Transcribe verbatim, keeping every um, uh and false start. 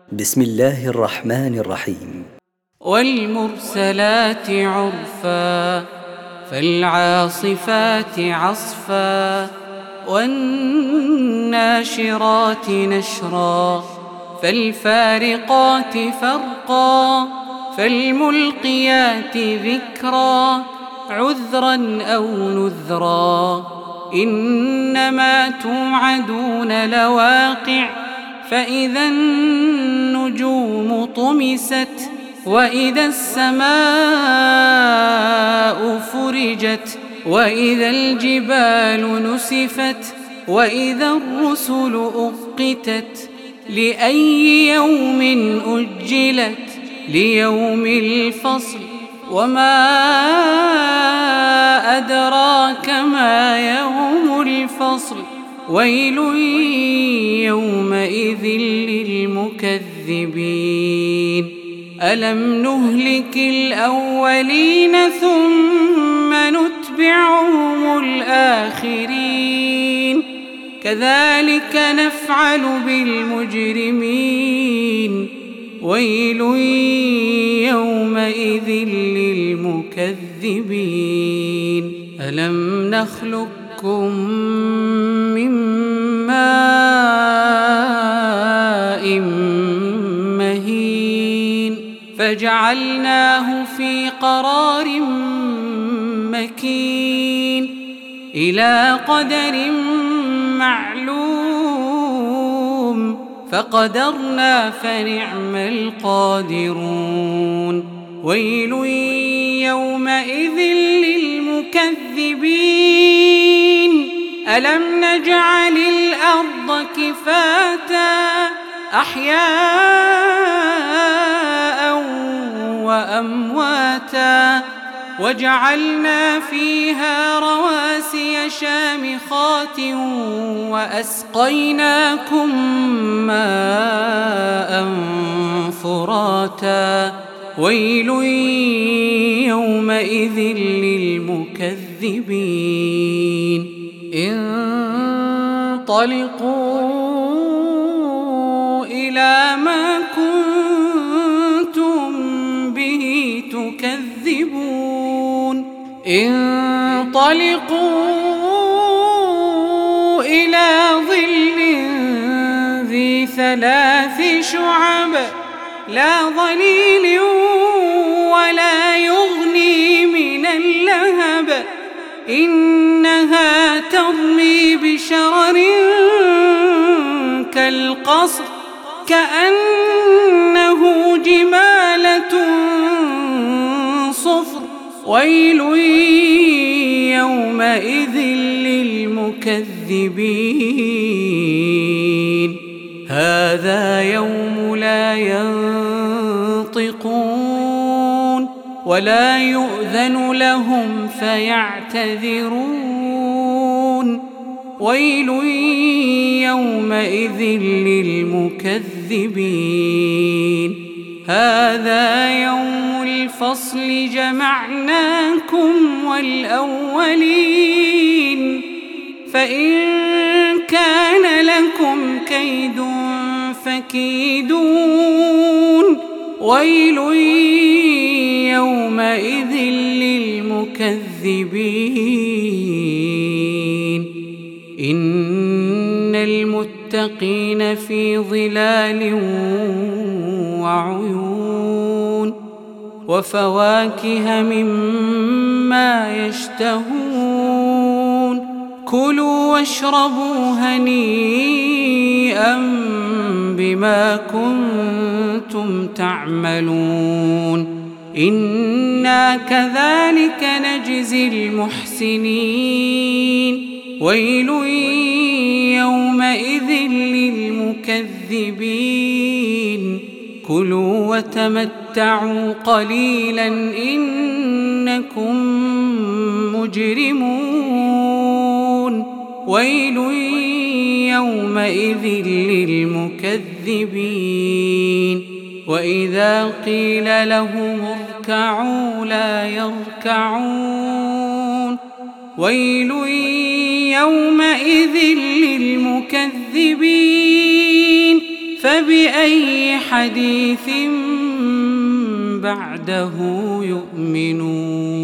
بسم الله الرحمن الرحيم. والمرسلات عرفا فالعاصفات عصفا والناشرات نشرا فالفارقات فرقا فالملقيات ذكرا عذرا أو نذرا إنما توعدون لواقع فإذا النجوم طمست وإذا السماء فرجت وإذا الجبال نسفت وإذا الرسل أقتت لأي يوم أجلت ليوم الفصل وما أدراك ما يوم الفصل ويل يومئذ للمكذبين ألم نهلك الأولين ثم نتبعهم الآخرين كذلك نفعل بالمجرمين ويل يومئذ للمكذبين ألم نخلقكم من ماء مهين فجعلناه في قرار مكين إلى قدر معلوم فقدرنا فنعم القادرون ويل يومئذ للمكذبين ألم نجعل الأرض كفاتا أحياء وأمواتا وجعلنا فيها رواسي شامخات وأسقيناكم ماء فراتا ويل يومئذ للمكذبين انطلقوا إلى ما كنتم به تكذبون انطلقوا إلى ظل ذي ثلاث شعب لا ظليل ولا يغني من اللهب إنها ترمي بشرر كالقصر كأنه جمالة صفر ويل يومئذ للمكذبين هذا يوم لا ينطقون ولا يؤذن لهم فيعتذرون ويل يومئذ للمكذبين هذا يوم الفصل جمعناكم والأولين فإن كان لكم كيد فكيدون ويل يومئذ للمكذبين إن المتقين في ظلال وعيون وفواكه مما يشتهون كلوا واشربوا هنيئا بما كنتم تعملون إنا كذلك نجزي المحسنين ويل يومئذ للمكذبين كلوا وتمتعوا قليلا إنكم مجرمون ويل يومئذ للمكذبين وإذا قيل لهم اركعوا لا يركعون ويل يومئذ للمكذبين فبأي حديث بعده يؤمنون